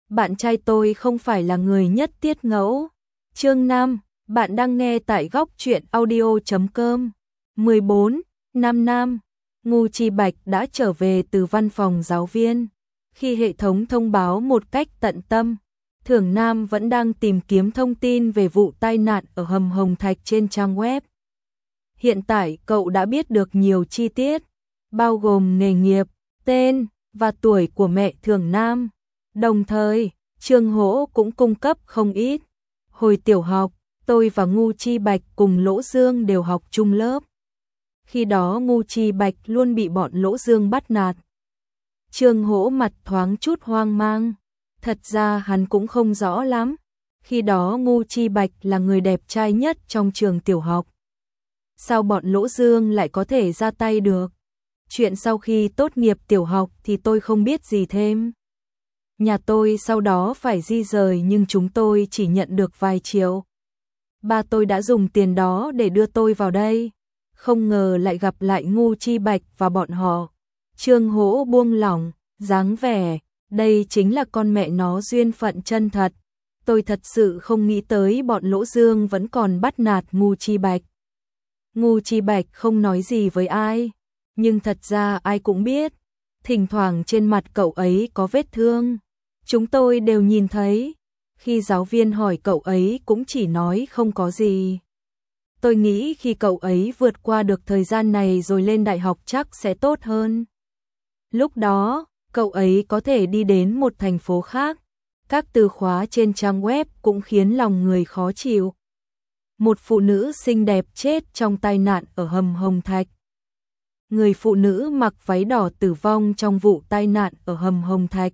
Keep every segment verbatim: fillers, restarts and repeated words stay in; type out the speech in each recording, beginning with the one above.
bạn trai tôi không phải là người nhất tiết ngẫu. Chương năm, bạn đang nghe tại góc truyện audio chấm com. mười bốn. Nam Nam, Ngô Chi Bạch đã trở về từ văn phòng giáo viên. Khi hệ thống thông báo một cách tận tâm, Thưởng Nam vẫn đang tìm kiếm thông tin về vụ tai nạn ở hầm Hồng Thạch trên trang web. Hiện tại cậu đã biết được nhiều chi tiết, bao gồm nghề nghiệp, tên và tuổi của mẹ Thưởng Nam. Đồng thời, Trương Hỗ cũng cung cấp không ít. Hồi tiểu học, tôi và Ngô Chi Bạch cùng Lỗ Dương đều học chung lớp. Khi đó Ngô Chi Bạch luôn bị bọn Lỗ Dương bắt nạt. Trương Hỗ mặt thoáng chút hoang mang. Thật ra hắn cũng không rõ lắm. Khi đó Ngô Chi Bạch là người đẹp trai nhất trong trường tiểu học. Sao bọn Lỗ Dương lại có thể ra tay được? Chuyện sau khi tốt nghiệp tiểu học thì tôi không biết gì thêm. Nhà tôi sau đó phải di rời nhưng chúng tôi chỉ nhận được vài triệu. Ba tôi đã dùng tiền đó để đưa tôi vào đây. Không ngờ lại gặp lại Ngô Chi Bạch và bọn họ. Trương Hỗ buông lỏng, dáng vẻ, đây chính là con mẹ nó duyên phận chân thật. Tôi thật sự không nghĩ tới bọn Lỗ Dương vẫn còn bắt nạt Ngô Chi Bạch. Ngô Chi Bạch không nói gì với ai, nhưng thật ra ai cũng biết, thỉnh thoảng trên mặt cậu ấy có vết thương. Chúng tôi đều nhìn thấy, khi giáo viên hỏi cậu ấy cũng chỉ nói không có gì. Tôi nghĩ khi cậu ấy vượt qua được thời gian này rồi lên đại học chắc sẽ tốt hơn. Lúc đó, cậu ấy có thể đi đến một thành phố khác. Các từ khóa trên trang web cũng khiến lòng người khó chịu. Một phụ nữ xinh đẹp chết trong tai nạn ở hầm Hồng Thạch. Người phụ nữ mặc váy đỏ tử vong trong vụ tai nạn ở hầm Hồng Thạch.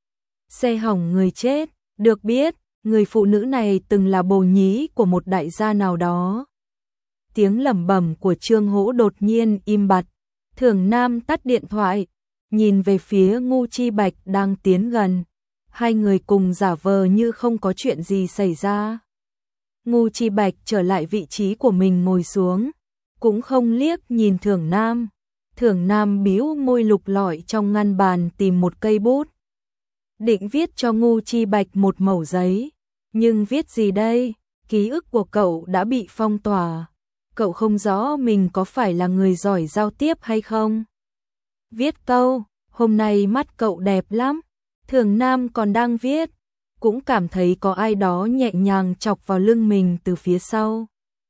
Xe hỏng người chết, được biết, người phụ nữ này từng là bồ nhí của một đại gia nào đó. Tiếng lẩm bẩm của Trương Hỗ đột nhiên im bặt. Thưởng Nam tắt điện thoại, nhìn về phía Ngô Chi Bạch đang tiến gần. Hai người cùng giả vờ như không có chuyện gì xảy ra. Ngô Chi Bạch trở lại vị trí của mình ngồi xuống, cũng không liếc nhìn Thưởng Nam. Thưởng Nam bĩu môi lục lọi trong ngăn bàn tìm một cây bút. Định viết cho Ngô Chi Bạch một mẩu giấy, nhưng viết gì đây? Ký ức của cậu đã bị phong tỏa. Cậu không rõ mình có phải là người giỏi giao tiếp hay không. Viết câu, hôm nay mắt cậu đẹp lắm. Thưởng Nam còn đang viết, cũng cảm thấy có ai đó nhẹ nhàng chọc vào lưng mình từ phía sau.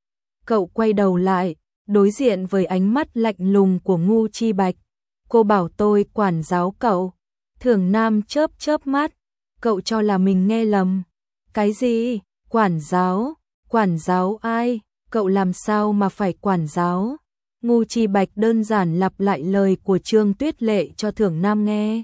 Cậu quay đầu lại, đối diện với ánh mắt lạnh lùng của Ngô Chi Bạch. Cô bảo tôi quản giáo cậu. Thưởng Nam chớp chớp mắt, cậu cho là mình nghe lầm. Cái gì? Quản giáo? Quản giáo ai? Cậu làm sao mà phải quản giáo? Ngô Chi Bạch đơn giản lặp lại lời của Trương Tuyết Lệ cho Thưởng Nam nghe.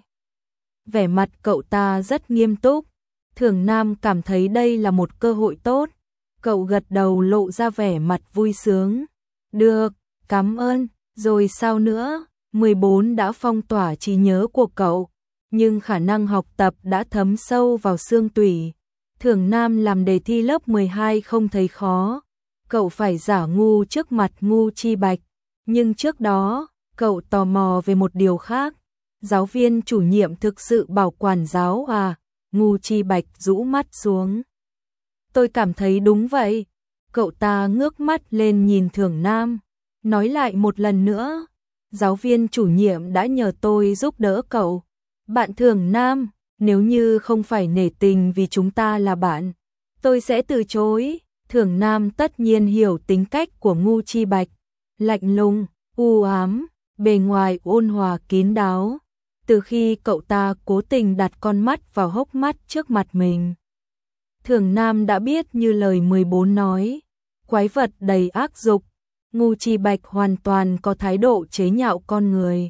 Vẻ mặt cậu ta rất nghiêm túc. Thưởng Nam cảm thấy đây là một cơ hội tốt. Cậu gật đầu lộ ra vẻ mặt vui sướng. Được, cảm ơn. Rồi sao nữa? mười bốn đã phong tỏa trí nhớ của cậu, nhưng khả năng học tập đã thấm sâu vào xương tủy. Thưởng Nam làm đề thi lớp mười hai không thấy khó. Cậu phải giả ngu trước mặt Ngô Chi Bạch. Nhưng trước đó, cậu tò mò về một điều khác. Giáo viên chủ nhiệm thực sự bảo quản giáo à? Ngô Chi Bạch rũ mắt xuống. Tôi cảm thấy đúng vậy. Cậu ta ngước mắt lên nhìn Thưởng Nam. Nói lại một lần nữa. Giáo viên chủ nhiệm đã nhờ tôi giúp đỡ cậu. Bạn Thưởng Nam, nếu như không phải nể tình vì chúng ta là bạn, tôi sẽ từ chối. Thưởng Nam tất nhiên hiểu tính cách của Ngô Chi Bạch. Lạnh lùng, u ám, bề ngoài ôn hòa kín đáo. Từ khi cậu ta cố tình đặt con mắt vào hốc mắt trước mặt mình, Thưởng Nam đã biết như lời mười bốn nói. Quái vật đầy ác dục. Ngô Chi Bạch hoàn toàn có thái độ chế nhạo con người.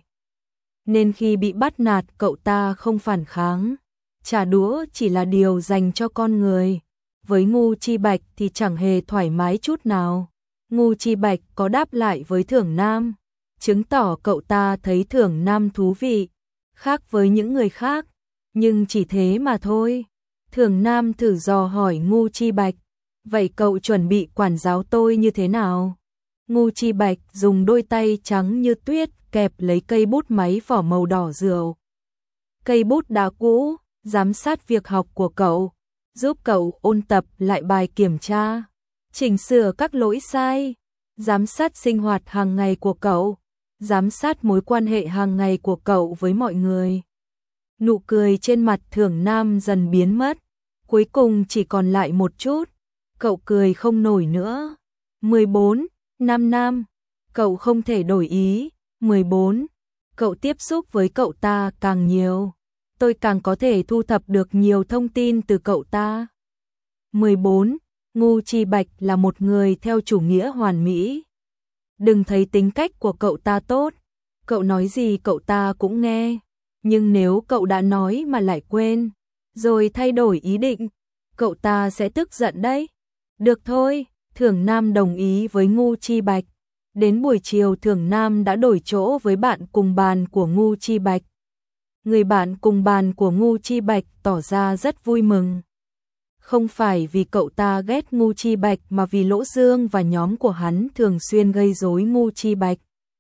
Nên khi bị bắt nạt cậu ta không phản kháng. Trả đũa chỉ là điều dành cho con người. Với Ngô Chi Bạch thì chẳng hề thoải mái chút nào. Ngô Chi Bạch có đáp lại với Thưởng Nam, chứng tỏ cậu ta thấy Thưởng Nam thú vị, khác với những người khác, nhưng chỉ thế mà thôi. Thưởng Nam thử dò hỏi Ngô Chi Bạch, vậy cậu chuẩn bị quản giáo tôi như thế nào? Ngô Chi Bạch dùng đôi tay trắng như tuyết kẹp lấy cây bút máy vỏ màu đỏ rượu. Cây bút đã cũ, giám sát việc học của cậu, giúp cậu ôn tập lại bài kiểm tra, chỉnh sửa các lỗi sai, giám sát sinh hoạt hàng ngày của cậu, giám sát mối quan hệ hàng ngày của cậu với mọi người. Nụ cười trên mặt Thưởng Nam dần biến mất, cuối cùng chỉ còn lại một chút, cậu cười không nổi nữa. mười bốn. Nam Nam, cậu không thể đổi ý. mười bốn. Cậu tiếp xúc với cậu ta càng nhiều, tôi càng có thể thu thập được nhiều thông tin từ cậu ta. mười bốn. Ngô Chi Bạch là một người theo chủ nghĩa hoàn mỹ. Đừng thấy tính cách của cậu ta tốt, cậu nói gì cậu ta cũng nghe, nhưng nếu cậu đã nói mà lại quên, rồi thay đổi ý định, cậu ta sẽ tức giận đấy. Được thôi, Thưởng Nam đồng ý với Ngô Chi Bạch. Đến buổi chiều Thưởng Nam đã đổi chỗ với bạn cùng bàn của Ngô Chi Bạch. Người bạn cùng bàn của Ngô Chi Bạch tỏ ra rất vui mừng. Không phải vì cậu ta ghét Ngô Chi Bạch mà vì Lỗ Dương và nhóm của hắn thường xuyên gây rối Ngô Chi Bạch.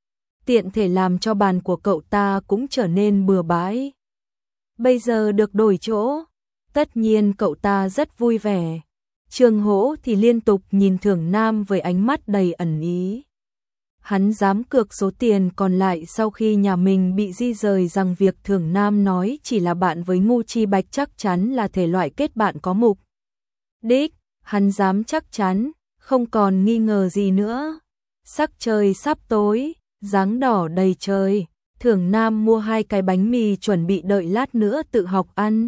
Tiện thể làm cho bàn của cậu ta cũng trở nên bừa bãi. Bây giờ được đổi chỗ, tất nhiên cậu ta rất vui vẻ. Trương Hỗ thì liên tục nhìn Thưởng Nam với ánh mắt đầy ẩn ý. Hắn dám cược số tiền còn lại sau khi nhà mình bị di rời rằng việc Thưởng Nam nói chỉ là bạn với Ngô Chi Bạch chắc chắn là thể loại kết bạn có mục đích, hắn dám chắc chắn, không còn nghi ngờ gì nữa. Sắc trời sắp tối, dáng đỏ đầy trời, Thưởng Nam mua hai cái bánh mì chuẩn bị đợi lát nữa tự học ăn.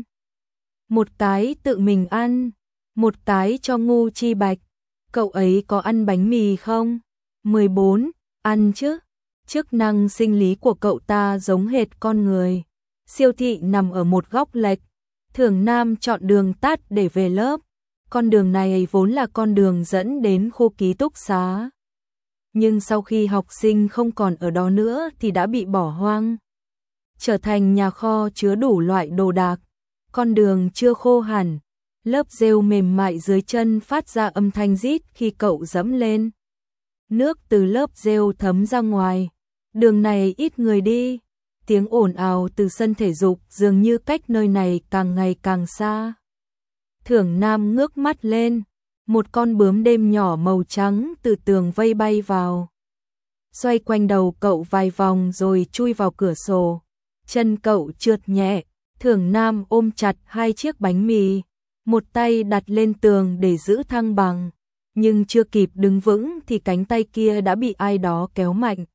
Một cái tự mình ăn, một cái cho Ngô Chi Bạch. Cậu ấy có ăn bánh mì không? mười bốn. Ăn chứ. Chức năng sinh lý của cậu ta giống hệt con người. Siêu thị nằm ở một góc lệch. Thưởng Nam chọn đường tắt để về lớp. Con đường này vốn là con đường dẫn đến khu ký túc xá. Nhưng sau khi học sinh không còn ở đó nữa thì đã bị bỏ hoang, trở thành nhà kho chứa đủ loại đồ đạc. Con đường chưa khô hẳn, lớp rêu mềm mại dưới chân phát ra âm thanh rít khi cậu dẫm lên. Nước từ lớp rêu thấm ra ngoài. Đường này ít người đi. Tiếng ồn ào từ sân thể dục dường như cách nơi này càng ngày càng xa. Thưởng Nam ngước mắt lên. Một con bướm đêm nhỏ màu trắng từ tường vây bay vào. Xoay quanh đầu cậu vài vòng rồi chui vào cửa sổ. Chân cậu trượt nhẹ. Thưởng Nam ôm chặt hai chiếc bánh mì. Một tay đặt lên tường để giữ thăng bằng. Nhưng chưa kịp đứng vững thì cánh tay kia đã bị ai đó kéo mạnh.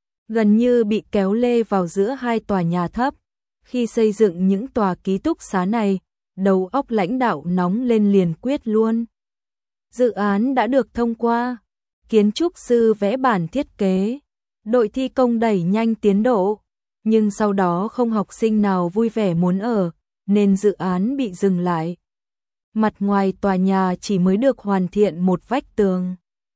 Gần như bị kéo lê vào giữa hai tòa nhà thấp. Khi xây dựng những tòa ký túc xá này, đầu óc lãnh đạo nóng lên liền quyết luôn. Dự án đã được thông qua. Kiến trúc sư vẽ bản thiết kế. Đội thi công đẩy nhanh tiến độ. Nhưng sau đó không học sinh nào vui vẻ muốn ở, nên dự án bị dừng lại. Mặt ngoài tòa nhà chỉ mới được hoàn thiện một vách tường.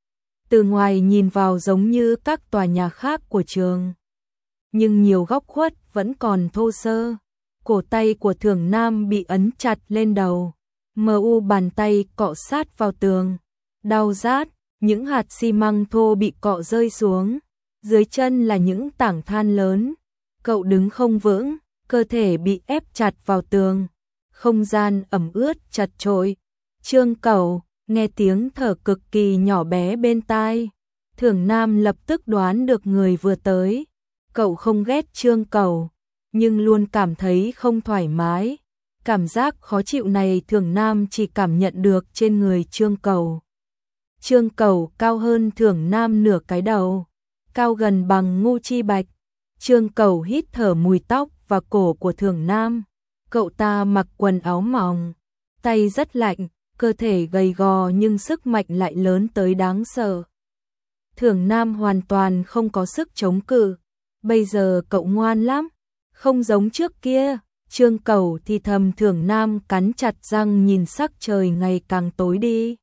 Từ ngoài nhìn vào giống như các tòa nhà khác của trường. Nhưng nhiều góc khuất vẫn còn thô sơ. Cổ tay của Thưởng Nam bị ấn chặt lên đầu. Mờ u bàn tay cọ sát vào tường. Đau rát, những hạt xi măng thô bị cọ rơi xuống. Dưới chân là những tảng than lớn. Cậu đứng không vững, cơ thể bị ép chặt vào tường. Không gian ẩm ướt chật chội. Trương Cẩu nghe tiếng thở cực kỳ nhỏ bé bên tai. Thưởng Nam lập tức đoán được người vừa tới. Cậu không ghét Trương Cẩu, nhưng luôn cảm thấy không thoải mái. Cảm giác khó chịu này Thưởng Nam chỉ cảm nhận được trên người Trương Cẩu. Trương Cẩu cao hơn Thưởng Nam nửa cái đầu, cao gần bằng Ngô Chi Bạch. Trương Cẩu hít thở mùi tóc và cổ của Thưởng Nam. Cậu ta mặc quần áo mỏng, tay rất lạnh, cơ thể gầy gò nhưng sức mạnh lại lớn tới đáng sợ. Thưởng Nam hoàn toàn không có sức chống cự. Bây giờ cậu ngoan lắm, không giống trước kia. Trương Cẩu thì thầm. Thưởng Nam cắn chặt răng nhìn sắc trời ngày càng tối đi.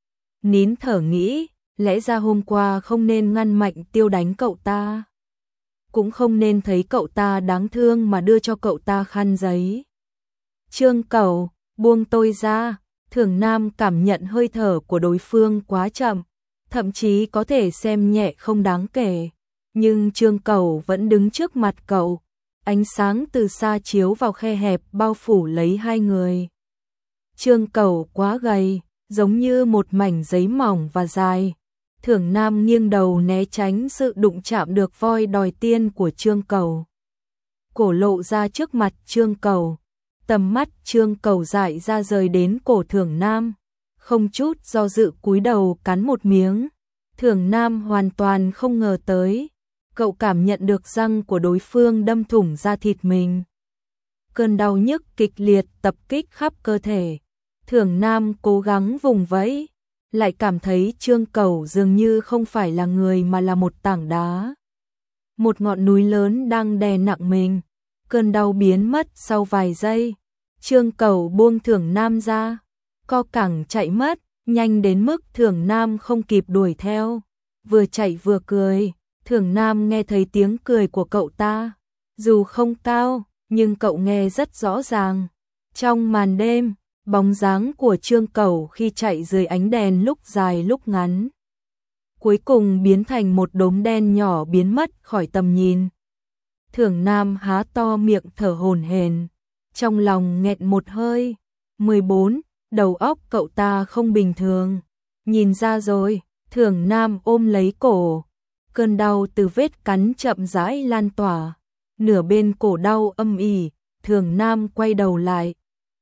Nín thở nghĩ, lẽ ra hôm qua không nên ngăn Mạnh Tiêu đánh cậu ta. Cũng không nên thấy cậu ta đáng thương mà đưa cho cậu ta khăn giấy. Trương Cẩu, buông tôi ra. Thưởng Nam cảm nhận hơi thở của đối phương quá chậm, thậm chí có thể xem nhẹ không đáng kể. Nhưng Trương Cẩu vẫn đứng trước mặt cậu. ánh sáng từ xa chiếu vào khe hẹp bao phủ lấy hai người. Trương Cẩu quá gầy, giống như một mảnh giấy mỏng và dài. Thưởng Nam nghiêng đầu né tránh sự đụng chạm được voi đòi tiên của Trương Cẩu. Cổ lộ ra trước mặt Trương Cẩu, tầm mắt Trương Cẩu dại ra rời đến cổ Thưởng Nam, không chút do dự cúi đầu cắn một miếng. Thưởng Nam hoàn toàn không ngờ tới, cậu cảm nhận được răng của đối phương đâm thủng da thịt mình. Cơn đau nhức kịch liệt tập kích khắp cơ thể. Thưởng Nam cố gắng vùng vẫy, lại cảm thấy Trương Cẩu dường như không phải là người mà là một tảng đá. Một ngọn núi lớn đang đè nặng mình. Cơn đau biến mất sau vài giây. Trương Cẩu buông Thưởng Nam ra, co cẳng chạy mất, nhanh đến mức Thưởng Nam không kịp đuổi theo. Vừa chạy vừa cười, Thưởng Nam nghe thấy tiếng cười của cậu ta. Dù không cao, nhưng cậu nghe rất rõ ràng. Trong màn đêm, bóng dáng của Trương Cẩu khi chạy dưới ánh đèn lúc dài lúc ngắn, cuối cùng biến thành một đốm đen nhỏ biến mất khỏi tầm nhìn. Thưởng Nam há to miệng thở hổn hển, trong lòng nghẹn một hơi. mười bốn, đầu óc cậu ta không bình thường. Nhìn ra rồi, Thưởng Nam ôm lấy cổ. Cơn đau từ vết cắn chậm rãi lan tỏa. Nửa bên cổ đau âm ỉ, Thưởng Nam quay đầu lại.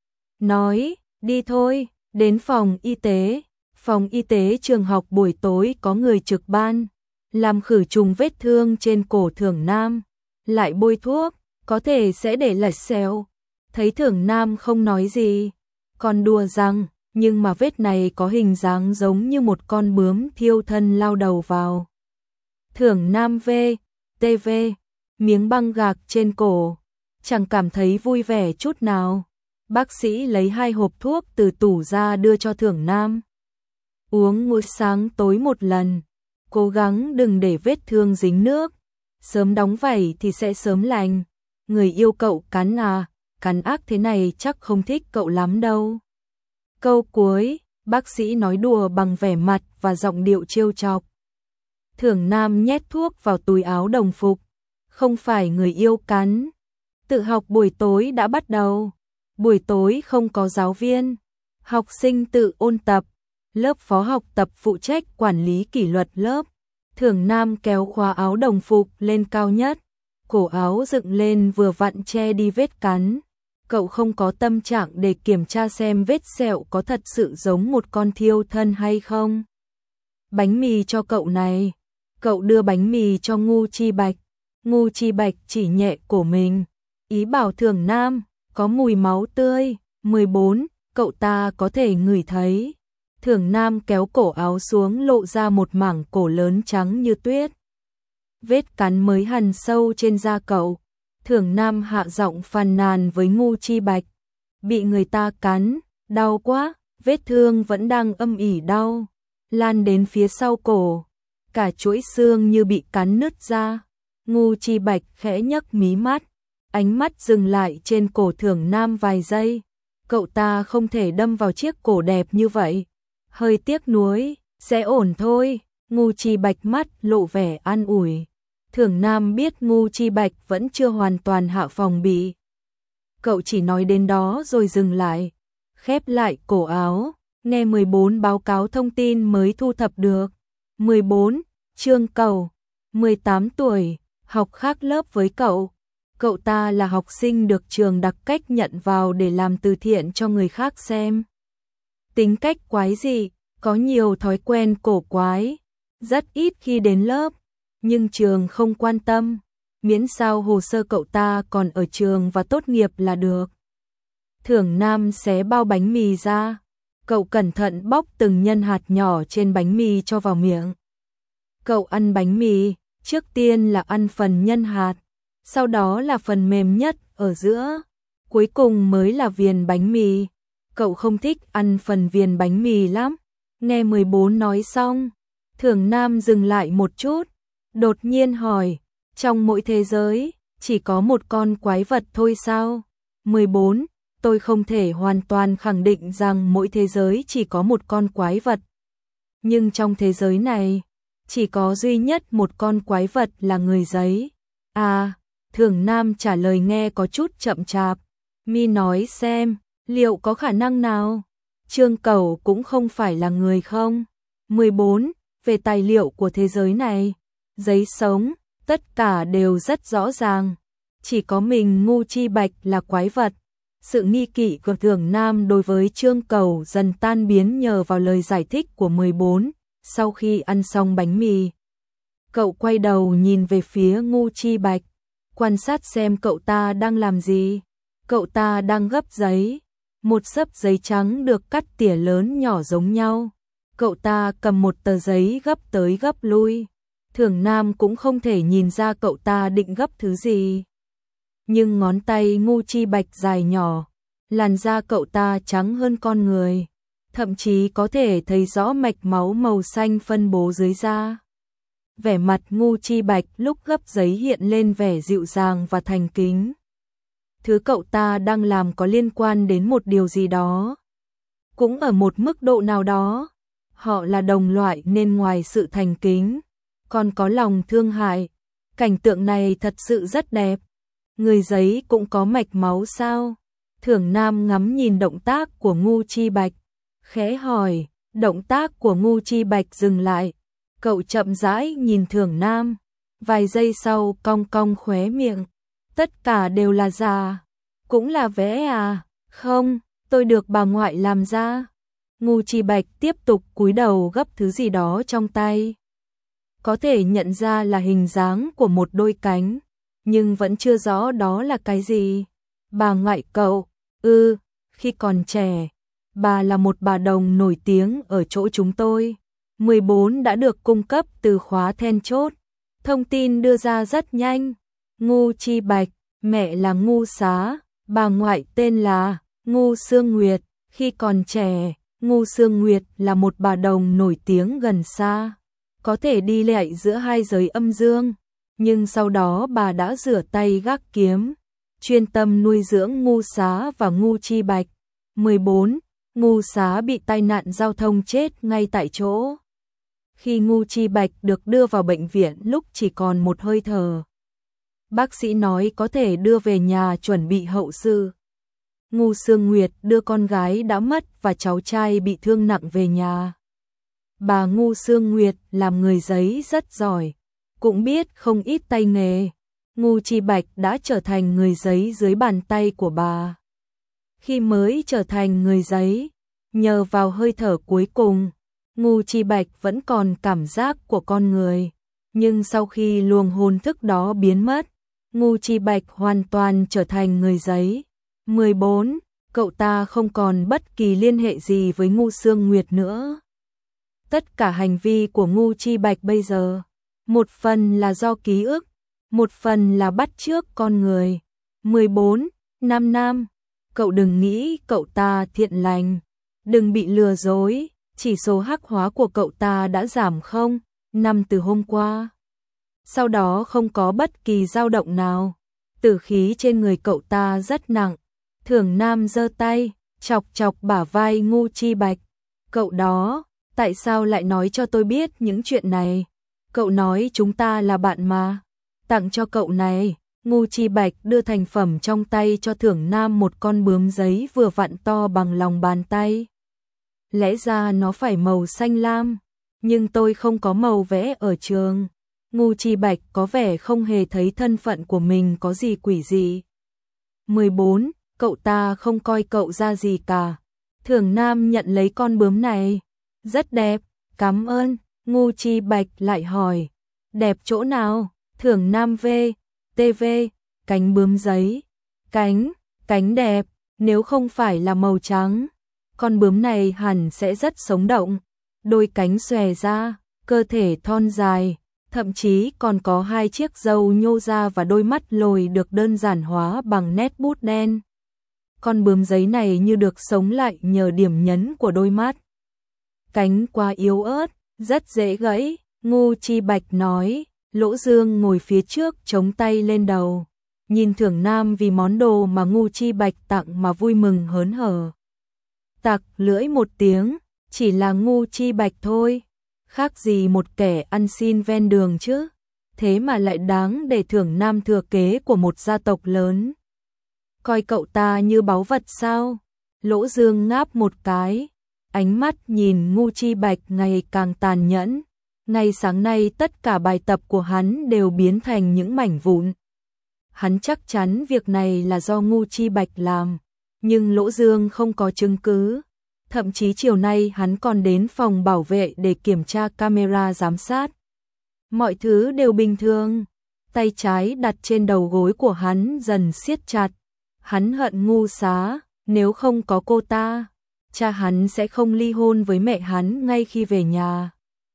Nói, đi thôi, đến phòng y tế. Phòng y tế trường học buổi tối có người trực ban, làm khử trùng vết thương trên cổ Thưởng Nam, lại bôi thuốc, có thể sẽ để lệch xẹo. Thấy Thưởng Nam không nói gì, còn đùa rằng, nhưng mà vết này có hình dáng giống như một con bướm thiêu thân lao đầu vào. Thưởng Nam v, tê vê, miếng băng gạc trên cổ, chẳng cảm thấy vui vẻ chút nào. Bác sĩ lấy hai hộp thuốc từ tủ ra đưa cho Thưởng Nam. Uống mỗi sáng tối một lần, cố gắng đừng để vết thương dính nước, sớm đóng vảy thì sẽ sớm lành. Người yêu cậu cắn à, cắn ác thế này chắc không thích cậu lắm đâu. Câu cuối, bác sĩ nói đùa bằng vẻ mặt và giọng điệu trêu chọc. Thưởng Nam nhét thuốc vào túi áo đồng phục, không phải người yêu cắn. Tự học buổi tối đã bắt đầu. Buổi tối không có giáo viên, học sinh tự ôn tập. Lớp phó học tập phụ trách quản lý kỷ luật lớp. Thưởng Nam kéo khóa áo đồng phục lên cao nhất, cổ áo dựng lên vừa vặn che đi vết cắn. Cậu không có tâm trạng để kiểm tra xem vết sẹo có thật sự giống một con thiêu thân hay không. Bánh mì cho cậu này. Cậu đưa bánh mì cho Ngu Chi Bạch. Ngu Chi Bạch chỉ nhẹ cổ mình, ý bảo Thưởng Nam, có mùi máu tươi. mười bốn, cậu ta có thể ngửi thấy. Thưởng Nam kéo cổ áo xuống lộ ra một mảng cổ lớn trắng như tuyết. Vết cắn mới hằn sâu trên da cậu. Thưởng Nam hạ giọng phàn nàn với Ngu Chi Bạch. Bị người ta cắn, đau quá, vết thương vẫn đang âm ỉ đau, lan đến phía sau cổ. Cả chuỗi xương như bị cắn nứt ra. Ngu Chi Bạch khẽ nhấc mí mắt, ánh mắt dừng lại trên cổ Thưởng Nam vài giây. Cậu ta không thể đâm vào chiếc cổ đẹp như vậy. Hơi tiếc nuối, sẽ ổn thôi. Ngu Chi Bạch mắt lộ vẻ an ủi. Thưởng Nam biết Ngu Chi Bạch vẫn chưa hoàn toàn hạ phòng bị. Cậu chỉ nói đến đó rồi dừng lại, khép lại cổ áo, nghe mười bốn báo cáo thông tin mới thu thập được. mười bốn, Trương Cẩu, mười tám tuổi, học khác lớp với cậu. Cậu ta là học sinh được trường đặc cách nhận vào để làm từ thiện cho người khác xem. Tính cách quái dị, có nhiều thói quen cổ quái, rất ít khi đến lớp, nhưng trường không quan tâm, miễn sao hồ sơ cậu ta còn ở trường và tốt nghiệp là được. Thưởng Nam xé bao bánh mì ra, cậu cẩn thận bóc từng nhân hạt nhỏ trên bánh mì cho vào miệng. Cậu ăn bánh mì, trước tiên là ăn phần nhân hạt, sau đó là phần mềm nhất ở giữa, cuối cùng mới là viền bánh mì. Cậu không thích ăn phần viền bánh mì lắm. Nghe mười bốn nói xong, Thưởng Nam dừng lại một chút, đột nhiên hỏi, trong mỗi thế giới, chỉ có một con quái vật thôi sao? mười bốn, tôi không thể hoàn toàn khẳng định rằng mỗi thế giới chỉ có một con quái vật. Nhưng trong thế giới này, chỉ có duy nhất một con quái vật là người giấy. À, Thường Nam trả lời nghe có chút chậm chạp. Mi nói xem, liệu có khả năng nào? Trương Cẩu cũng không phải là người không? mười bốn. Về tài liệu của thế giới này, giấy sống, tất cả đều rất rõ ràng. Chỉ có mình Ngu Chi Bạch là quái vật. Sự nghi kỵ của Thường Nam đối với Trương Cẩu dần tan biến nhờ vào lời giải thích của mười bốn. Sau khi ăn xong bánh mì, cậu quay đầu nhìn về phía Ngu Chi Bạch, quan sát xem cậu ta đang làm gì. Cậu ta đang gấp giấy, một xấp giấy trắng được cắt tỉa lớn nhỏ giống nhau. Cậu ta cầm một tờ giấy gấp tới gấp lui. Thường Nam cũng không thể nhìn ra cậu ta định gấp thứ gì. Nhưng ngón tay Ngu Chi Bạch dài nhỏ, làn da cậu ta trắng hơn con người, thậm chí có thể thấy rõ mạch máu màu xanh phân bố dưới da. Vẻ mặt Ngu Chi Bạch lúc gấp giấy hiện lên vẻ dịu dàng và thành kính. Thứ cậu ta đang làm có liên quan đến một điều gì đó. Cũng ở một mức độ nào đó, họ là đồng loại nên ngoài sự thành kính, còn có lòng thương hại. Cảnh tượng này thật sự rất đẹp. Người giấy cũng có mạch máu sao? Thường Nam ngắm nhìn động tác của Ngu Chi Bạch, khẽ hỏi. Động tác của Ngu Chi Bạch dừng lại. Cậu chậm rãi nhìn Thường Nam, vài giây sau cong cong khóe miệng. Tất cả đều là giả, cũng là vẽ à? Không, tôi được bà ngoại làm ra. Ngu Chi Bạch tiếp tục cúi đầu gấp thứ gì đó trong tay. Có thể nhận ra là hình dáng của một đôi cánh, nhưng vẫn chưa rõ đó là cái gì. Bà ngoại cậu? Ừ, khi còn trẻ, bà là một bà đồng nổi tiếng ở chỗ chúng tôi. mười bốn đã được cung cấp từ khóa then chốt. Thông tin đưa ra rất nhanh. Ngu Chi Bạch, mẹ là Ngu Xá, bà ngoại tên là Ngu Sương Nguyệt. Khi còn trẻ, Ngu Sương Nguyệt là một bà đồng nổi tiếng gần xa, có thể đi lại giữa hai giới âm dương. Nhưng sau đó bà đã rửa tay gác kiếm, chuyên tâm nuôi dưỡng Ngu Xá và Ngu Chi Bạch. mười bốn. Ngu Xá bị tai nạn giao thông chết ngay tại chỗ. Khi Ngu Chi Bạch được đưa vào bệnh viện lúc chỉ còn một hơi thở, bác sĩ nói có thể đưa về nhà chuẩn bị hậu sự. Ngu Sương Nguyệt đưa con gái đã mất và cháu trai bị thương nặng về nhà. Bà Ngu Sương Nguyệt làm người giấy rất giỏi, cũng biết không ít tay nghề. Ngu Chi Bạch đã trở thành người giấy dưới bàn tay của bà. Khi mới trở thành người giấy, nhờ vào hơi thở cuối cùng, Ngu Chi Bạch vẫn còn cảm giác của con người. Nhưng sau khi luồng hồn thức đó biến mất, Ngu Chi Bạch hoàn toàn trở thành người giấy. mười bốn. Cậu ta không còn bất kỳ liên hệ gì với Ngu Sương Nguyệt nữa. Tất cả hành vi của Ngu Chi Bạch bây giờ, một phần là do ký ức, một phần là bắt chước con người. mười bốn. Nam Nam, cậu đừng nghĩ cậu ta thiện lành, đừng bị lừa dối, chỉ số hắc hóa của cậu ta đã giảm không năm từ hôm qua. Sau đó không có bất kỳ dao động nào, tử khí trên người cậu ta rất nặng. Thường Nam giơ tay, chọc chọc bả vai Ngu Chi Bạch. Cậu đó, tại sao lại nói cho tôi biết những chuyện này? Cậu nói chúng ta là bạn mà. Tặng cho cậu này. Ngu Chi Bạch đưa thành phẩm trong tay cho Thường Nam một con bướm giấy vừa vặn to bằng lòng bàn tay. Lẽ ra nó phải màu xanh lam, nhưng tôi không có màu vẽ ở trường. Ngu Chi Bạch có vẻ không hề thấy thân phận của mình có gì quỷ dị. mười bốn. Cậu ta không coi cậu ra gì cả. Thường Nam nhận lấy con bướm này. Rất đẹp, cảm ơn. Ngu Chi Bạch lại hỏi. Đẹp chỗ nào? Thường Nam V, tê vê, cánh bướm giấy. Cánh, cánh đẹp, nếu không phải là màu trắng, con bướm này hẳn sẽ rất sống động. Đôi cánh xòe ra, cơ thể thon dài, thậm chí còn có hai chiếc râu nhô ra và đôi mắt lồi được đơn giản hóa bằng nét bút đen. Con bướm giấy này như được sống lại nhờ điểm nhấn của đôi mắt. Cánh quá yếu ớt, rất dễ gãy, Ngu Chi Bạch nói. Lỗ Dương ngồi phía trước chống tay lên đầu, nhìn Thường Nam vì món đồ mà Ngu Chi Bạch tặng mà vui mừng hớn hở. Tặc lưỡi một tiếng, chỉ là Ngu Chi Bạch thôi, khác gì một kẻ ăn xin ven đường chứ. thế mà lại đáng để Thưởng Nam thừa kế của một gia tộc lớn. Coi cậu ta như báu vật sao? Lỗ Dương ngáp một cái, ánh mắt nhìn Ngô Chi Bạch ngày càng tàn nhẫn. Ngay sáng nay tất cả bài tập của hắn đều biến thành những mảnh vụn. Hắn chắc chắn việc này là do Ngô Chi Bạch làm, nhưng Lỗ Dương không có chứng cứ. Thậm chí chiều nay hắn còn đến phòng bảo vệ để kiểm tra camera giám sát. Mọi thứ đều bình thường. Tay trái đặt trên đầu gối của hắn dần siết chặt. Hắn hận Ngu Xá, nếu không có cô ta, cha hắn sẽ không ly hôn với mẹ hắn ngay khi về nhà.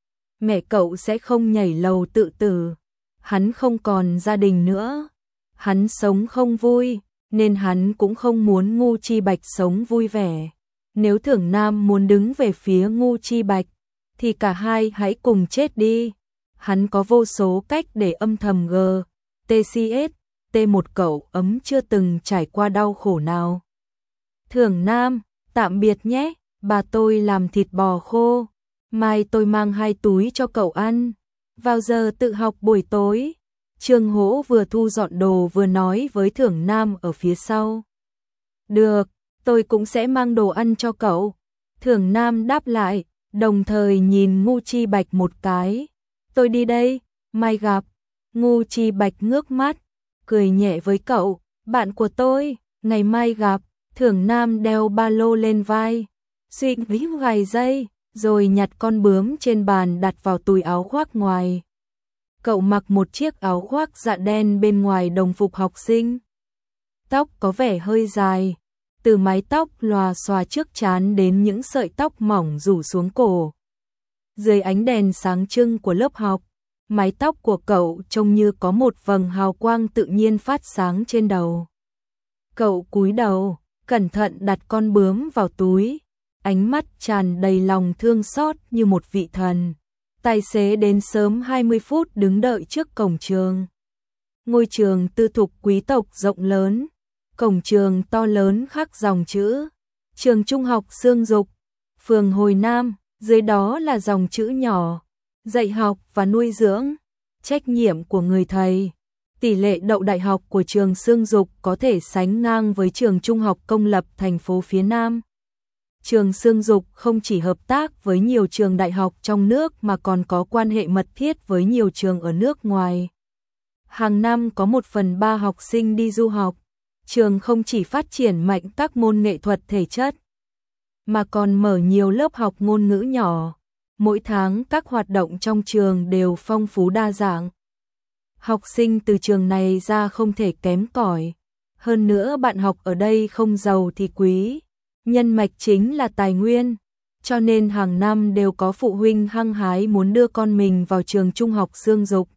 Mẹ cậu sẽ không nhảy lầu tự tử. Hắn không còn gia đình nữa. Hắn sống không vui, nên hắn cũng không muốn Ngô Chi Bạch sống vui vẻ. Nếu Thưởng Nam muốn đứng về phía Ngô Chi Bạch, thì cả hai hãy cùng chết đi. Hắn có vô số cách để âm thầm gờ, tê xê ét, tê một cậu ấm chưa từng trải qua đau khổ nào. Thưởng Nam, tạm biệt nhé, bà tôi làm thịt bò khô. Mai tôi mang hai túi cho cậu ăn. Vào giờ tự học buổi tối, Trương Hỗ vừa thu dọn đồ vừa nói với Thưởng Nam ở phía sau. Được, tôi cũng sẽ mang đồ ăn cho cậu. Thưởng Nam đáp lại, đồng thời nhìn Ngô Chi Bạch một cái. Tôi đi đây, mai gặp. Ngô Chi Bạch ngước mắt, cười nhẹ với cậu. Bạn của tôi, ngày mai gặp. Thưởng Nam đeo ba lô lên vai, suy nghĩ vài giây, rồi nhặt con bướm trên bàn đặt vào túi áo khoác ngoài. Cậu mặc một chiếc áo khoác dạ đen bên ngoài đồng phục học sinh. Tóc có vẻ hơi dài, từ mái tóc lòa xòa trước trán đến những sợi tóc mỏng rủ xuống cổ. Dưới ánh đèn sáng trưng của lớp học, mái tóc của cậu trông như có một vầng hào quang tự nhiên phát sáng trên đầu. Cậu cúi đầu, cẩn thận đặt con bướm vào túi, ánh mắt tràn đầy lòng thương xót như một vị thần. Tài xế đến sớm hai mươi phút đứng đợi trước cổng trường. Ngôi trường tư thục quý tộc rộng lớn, cổng trường to lớn khắc dòng chữ Trường Trung học Xương Dục, phường Hồi Nam, dưới đó là dòng chữ nhỏ dạy học và nuôi dưỡng, trách nhiệm của người thầy. Tỷ lệ đậu đại học của trường Xương Dục có thể sánh ngang với trường trung học công lập thành phố phía Nam. Trường Xương Dục không chỉ hợp tác với nhiều trường đại học trong nước mà còn có quan hệ mật thiết với nhiều trường ở nước ngoài. Hàng năm có một phần ba học sinh đi du học. Trường không chỉ phát triển mạnh các môn nghệ thuật thể chất, mà còn mở nhiều lớp học ngôn ngữ nhỏ. Mỗi tháng các hoạt động trong trường đều phong phú đa dạng. Học sinh từ trường này ra không thể kém cỏi. Hơn nữa bạn học ở đây không giàu thì quý. Nhân mạch chính là tài nguyên. Cho nên hàng năm đều có phụ huynh hăng hái muốn đưa con mình vào trường trung học Xương Dục.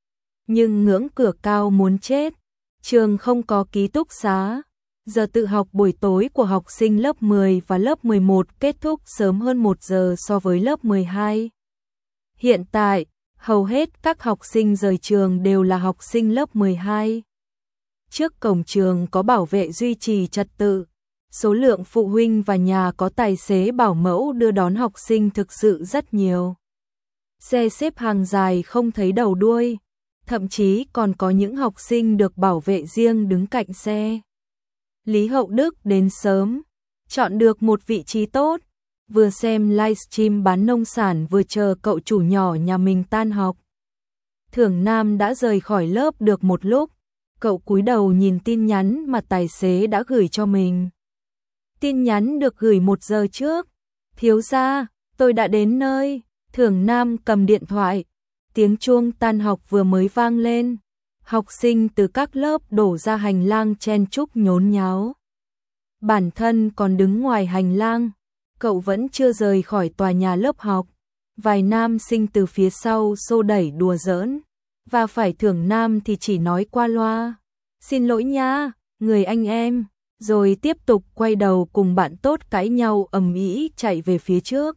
Nhưng ngưỡng cửa cao muốn chết. Trường không có ký túc xá. Giờ tự học buổi tối của học sinh lớp mười và lớp mười một kết thúc sớm hơn một giờ so với lớp mười hai. Hiện tại, hầu hết các học sinh rời trường đều là học sinh lớp mười hai. Trước cổng trường có bảo vệ duy trì trật tự. Số lượng phụ huynh và nhà có tài xế bảo mẫu đưa đón học sinh thực sự rất nhiều. Xe xếp hàng dài không thấy đầu đuôi. Thậm chí còn có những học sinh được bảo vệ riêng đứng cạnh xe. Lý Hậu Đức đến sớm, chọn được một vị trí tốt, vừa xem livestream bán nông sản vừa chờ cậu chủ nhỏ nhà mình tan học. Thưởng Nam đã rời khỏi lớp được một lúc, cậu cúi đầu nhìn tin nhắn mà tài xế đã gửi cho mình. Tin nhắn được gửi một giờ trước. Thiếu gia, tôi đã đến nơi. Thưởng Nam cầm điện thoại. Tiếng chuông tan học vừa mới vang lên. Học sinh từ các lớp đổ ra hành lang chen chúc nhốn nháo. Bản thân còn đứng ngoài hành lang. Cậu vẫn chưa rời khỏi tòa nhà lớp học. Vài nam sinh từ phía sau xô đẩy đùa giỡn. Và phải Thưởng Nam thì chỉ nói qua loa. Xin lỗi nha, người anh em. Rồi tiếp tục quay đầu cùng bạn tốt cãi nhau ầm ĩ chạy về phía trước.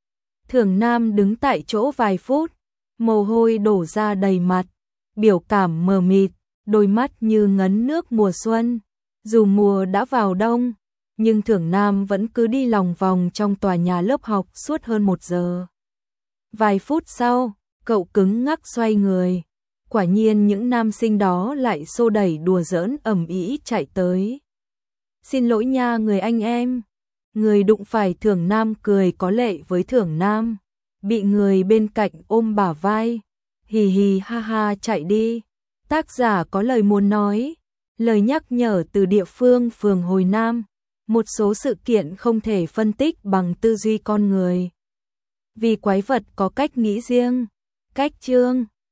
Thưởng Nam đứng tại chỗ vài phút, mồ hôi đổ ra đầy mặt, biểu cảm mờ mịt, đôi mắt như ngấn nước mùa xuân. Dù mùa đã vào đông, nhưng Thưởng Nam vẫn cứ đi lòng vòng trong tòa nhà lớp học suốt hơn một giờ. Vài phút sau, cậu cứng ngắc xoay người, Quả nhiên những nam sinh đó lại xô đẩy đùa giỡn ầm ĩ chạy tới. Xin lỗi nha người anh em. Người đụng phải Thưởng Nam cười có lệ với Thưởng Nam, bị người bên cạnh ôm bả vai, hì hì ha ha chạy đi. Tác giả có lời muốn nói, lời nhắc nhở từ địa phương phường Hồi Nam, một số sự kiện không thể phân tích bằng tư duy con người. Vì quái vật có cách nghĩ riêng. Cách chương